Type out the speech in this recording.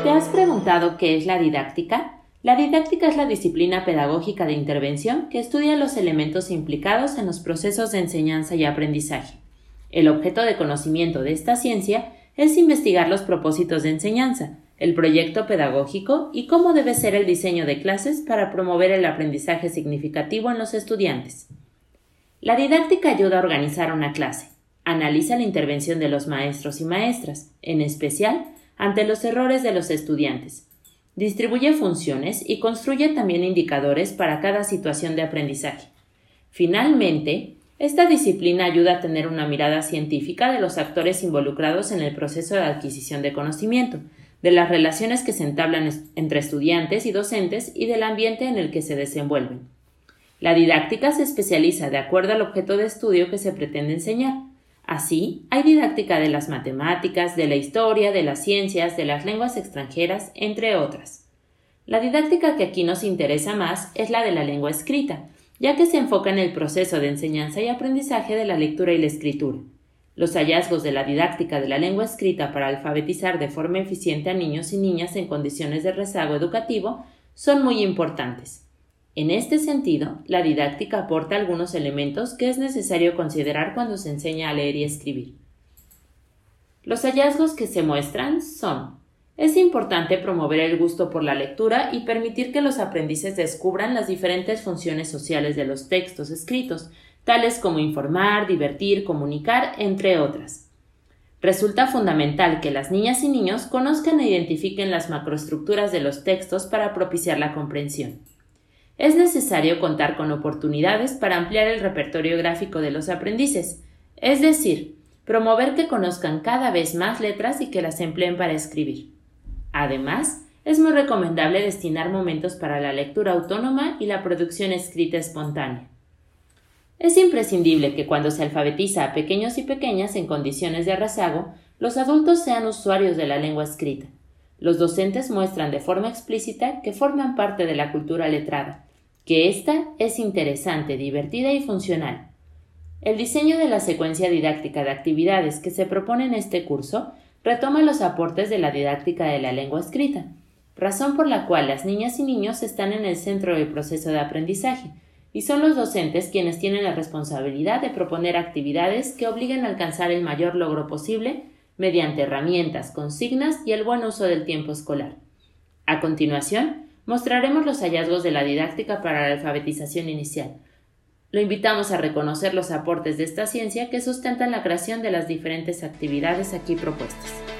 ¿Te has preguntado qué es la didáctica? La didáctica es la disciplina pedagógica de intervención que estudia los elementos implicados en los procesos de enseñanza y aprendizaje. El objeto de conocimiento de esta ciencia es investigar los propósitos de enseñanza, el proyecto pedagógico y cómo debe ser el diseño de clases para promover el aprendizaje significativo en los estudiantes. La didáctica ayuda a organizar una clase, analiza la intervención de los maestros y maestras, en especial ante los errores de los estudiantes. Distribuye funciones y construye también indicadores para cada situación de aprendizaje. Finalmente, esta disciplina ayuda a tener una mirada científica de los actores involucrados en el proceso de adquisición de conocimiento, de las relaciones que se entablan entre estudiantes y docentes y del ambiente en el que se desenvuelven. La didáctica se especializa de acuerdo al objeto de estudio que se pretende enseñar. Así, hay didáctica de las matemáticas, de la historia, de las ciencias, de las lenguas extranjeras, entre otras. La didáctica que aquí nos interesa más es la de la lengua escrita, ya que se enfoca en el proceso de enseñanza y aprendizaje de la lectura y la escritura. Los hallazgos de la didáctica de la lengua escrita para alfabetizar de forma eficiente a niños y niñas en condiciones de rezago educativo son muy importantes. En este sentido, la didáctica aporta algunos elementos que es necesario considerar cuando se enseña a leer y escribir. Los hallazgos que se muestran son: es importante promover el gusto por la lectura y permitir que los aprendices descubran las diferentes funciones sociales de los textos escritos, tales como informar, divertir, comunicar, entre otras. Resulta fundamental que las niñas y niños conozcan e identifiquen las macroestructuras de los textos para propiciar la comprensión. Es necesario contar con oportunidades para ampliar el repertorio gráfico de los aprendices, es decir, promover que conozcan cada vez más letras y que las empleen para escribir. Además, es muy recomendable destinar momentos para la lectura autónoma y la producción escrita espontánea. Es imprescindible que cuando se alfabetiza a pequeños y pequeñas en condiciones de rezago, los adultos sean usuarios de la lengua escrita. Los docentes muestran de forma explícita que forman parte de la cultura letrada, que ésta es interesante, divertida y funcional. El diseño de la secuencia didáctica de actividades que se propone en este curso retoma los aportes de la didáctica de la lengua escrita, razón por la cual las niñas y niños están en el centro del proceso de aprendizaje, y son los docentes quienes tienen la responsabilidad de proponer actividades que obliguen a alcanzar el mayor logro posible mediante herramientas, consignas y el buen uso del tiempo escolar. A continuación, mostraremos los hallazgos de la didáctica para la alfabetización inicial. Lo invitamos a reconocer los aportes de esta ciencia que sustentan la creación de las diferentes actividades aquí propuestas.